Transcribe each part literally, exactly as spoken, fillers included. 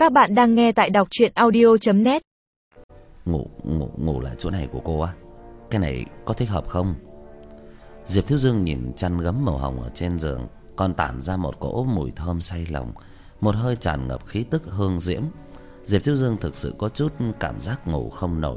Các bạn đang nghe tại đọc truyện audio chấm net. Ngủ, ngủ, ngủ lại chỗ này của cô á? Cái này có thích hợp không? Diệp Thiếu Dương nhìn chăn gấm màu hồng ở trên giường, còn tản ra một cỗ mùi thơm say lòng, một hơi tràn ngập khí tức hương diễm. Diệp Thiếu Dương thực sự có chút cảm giác ngủ không nổi.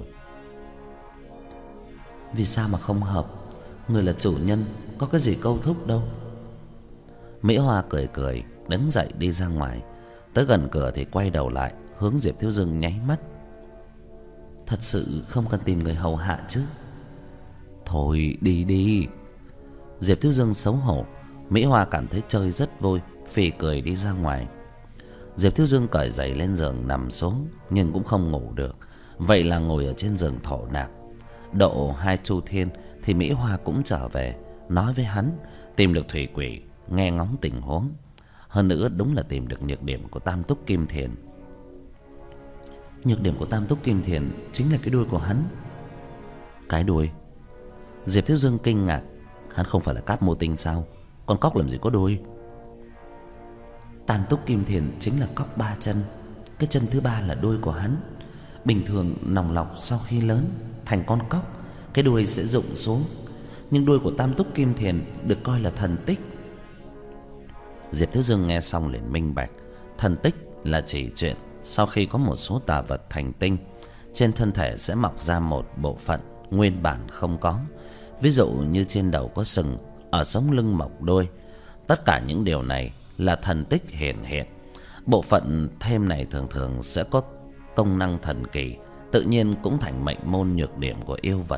Vì sao mà không hợp? Người là chủ nhân, có cái gì câu thúc đâu. Mỹ Hoa cười cười, đứng dậy đi ra ngoài. Tới gần cửa thì quay đầu lại, hướng Diệp Thiếu Dương nháy mắt. Thật sự không cần tìm người hầu hạ chứ? Thôi đi đi. Diệp Thiếu Dương xấu hổ. Mỹ Hoa cảm thấy chơi rất vui, phì cười đi ra ngoài. Diệp Thiếu Dương cởi giày lên giường nằm xuống, nhưng cũng không ngủ được. Vậy là ngồi ở trên giường thổ nạp. Độ hai chu thiên thì Mỹ Hoa cũng trở về, nói với hắn tìm được thủy quỷ, nghe ngóng tình huống. Hơn nữa đúng là tìm được nhược điểm của Tam Túc Kim Thiền. Nhược điểm của Tam Túc Kim Thiền chính là cái đuôi của hắn. Cái đuôi? Diệp Thiếu Dương kinh ngạc. Hắn không phải là Cáp Mô Tinh sao? Con cóc làm gì có đuôi? Tam Túc Kim Thiền chính là cóc ba chân. Cái chân thứ ba là đuôi của hắn. Bình thường nòng lọc sau khi lớn thành con cóc, cái đuôi sẽ rụng xuống. Nhưng đuôi của Tam Túc Kim Thiền được coi là thần tích. Diệp Thiếu Dương nghe xong liền minh bạch. Thần tích là chỉ chuyện sau khi có một số tà vật thành tinh, trên thân thể sẽ mọc ra một bộ phận nguyên bản không có. Ví dụ như trên đầu có sừng, ở sống lưng mọc đuôi. Tất cả những điều này là thần tích hiện hiện. Bộ phận thêm này thường thường sẽ có công năng thần kỳ, tự nhiên cũng thành mệnh môn nhược điểm của yêu vật.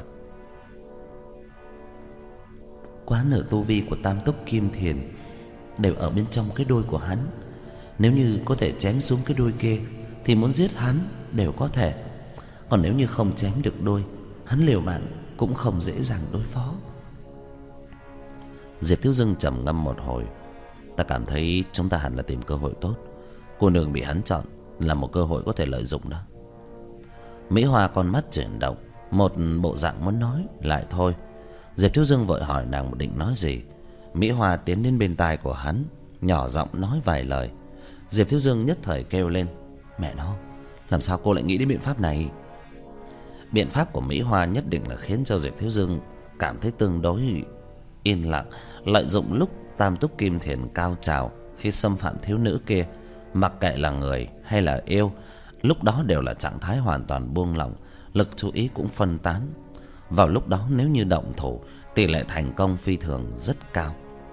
Quá nửa tu vi của Tam Túc Kim Thiền đều ở bên trong cái đuôi của hắn. Nếu như có thể chém xuống cái đuôi kia thì muốn giết hắn đều có thể. Còn nếu như không chém được đuôi, hắn liều mạng cũng không dễ dàng đối phó. Diệp Thiếu Dương trầm ngâm một hồi. Ta cảm thấy chúng ta hẳn là tìm cơ hội tốt. Cô nương bị hắn chọn là một cơ hội có thể lợi dụng đó. Mỹ Hoa con mắt chuyển động, một bộ dạng muốn nói lại thôi. Diệp Thiếu Dương vội hỏi nàng định nói gì. Mỹ Hoa tiến đến bên tai của hắn, nhỏ giọng nói vài lời. Diệp Thiếu Dương nhất thời kêu lên: Mẹ nó, làm sao cô lại nghĩ đến biện pháp này? Biện pháp của Mỹ Hoa nhất định là khiến cho Diệp Thiếu Dương cảm thấy tương đối yên lặng, lợi dụng lúc Tam Túc Kim Thiền cao trào khi xâm phạm thiếu nữ kia, mặc kệ là người hay là yêu, lúc đó đều là trạng thái hoàn toàn buông lỏng, lực chú ý cũng phân tán. Vào lúc đó nếu như động thủ, tỷ lệ thành công phi thường rất cao.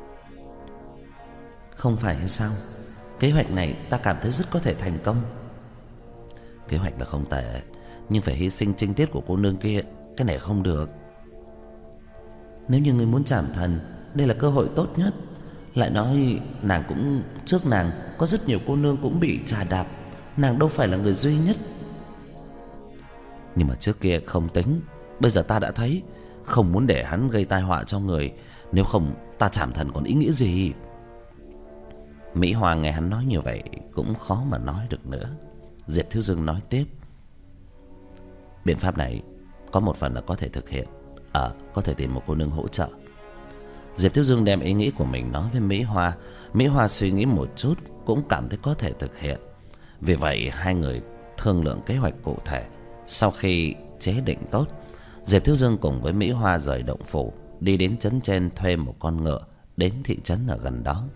Không phải hay sao? Kế hoạch này ta cảm thấy rất có thể thành công. Kế hoạch là không tệ, nhưng phải hy sinh trinh tiết của cô nương kia, cái này không được. Nếu như người muốn chạm thần, đây là cơ hội tốt nhất. Lại nói nàng cũng, trước nàng có rất nhiều cô nương cũng bị trà đạp, nàng đâu phải là người duy nhất. Nhưng mà trước kia không tính, bây giờ ta đã thấy, không muốn để hắn gây tai họa cho người. Nếu không ta chạm thần còn ý nghĩa gì? Mỹ Hoa nghe hắn nói như vậy cũng khó mà nói được nữa. Diệp Thiếu Dương nói tiếp: Biện pháp này có một phần là có thể thực hiện. Ờ, à, có thể tìm một cô nương hỗ trợ. Diệp Thiếu Dương đem ý nghĩ của mình nói với Mỹ Hoa. Mỹ Hoa suy nghĩ một chút cũng cảm thấy có thể thực hiện. Vì vậy hai người thương lượng kế hoạch cụ thể. Sau khi chế định tốt, Diệp Thiếu Dương cùng với Mỹ Hoa rời động phủ, đi đến trấn trên thuê một con ngựa, đến thị trấn ở gần đó.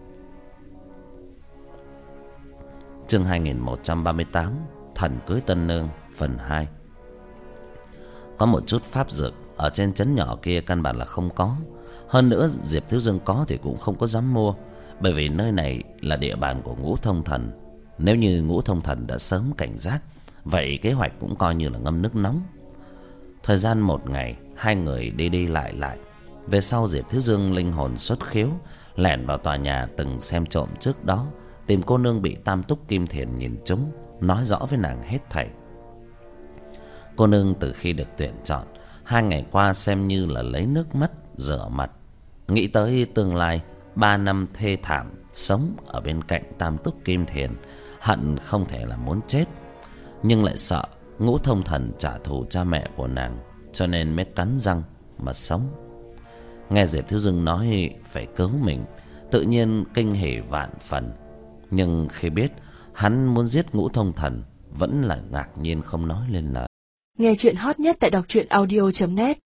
Chương hai nghìn một trăm ba mươi tám, Thần Cưới Tân Nương, phần hai. Có một chút pháp dược ở trên trấn nhỏ kia căn bản là không có. Hơn nữa Diệp Thiếu Dương có thì cũng không có dám mua, bởi vì nơi này là địa bàn của Ngũ Thông Thần. Nếu như Ngũ Thông Thần đã sớm cảnh giác, vậy kế hoạch cũng coi như là ngâm nước nóng. Thời gian một ngày, hai người đi đi lại lại. Về sau Diệp Thiếu Dương linh hồn xuất khiếu, lẻn vào tòa nhà từng xem trộm trước đó, tìm cô nương bị Tam Túc Kim Thiền nhìn trúng, nói rõ với nàng hết thảy. Cô nương từ khi được tuyển chọn, hai ngày qua xem như là lấy nước mắt rửa mặt, nghĩ tới tương lai ba năm thê thảm sống ở bên cạnh Tam Túc Kim Thiền, hận không thể là muốn chết, nhưng lại sợ Ngũ Thông Thần trả thù cha mẹ của nàng, cho nên mới cắn răng mà sống. Nghe Diệp Thiếu Dương nói phải cứu mình, tự nhiên kinh hỉ vạn phần. Nhưng khi biết Hắn muốn giết Ngũ Thông Thần, vẫn là ngạc nhiên không nói lên lời. Nghe chuyện hot nhất tại đọc truyện audio chấm net.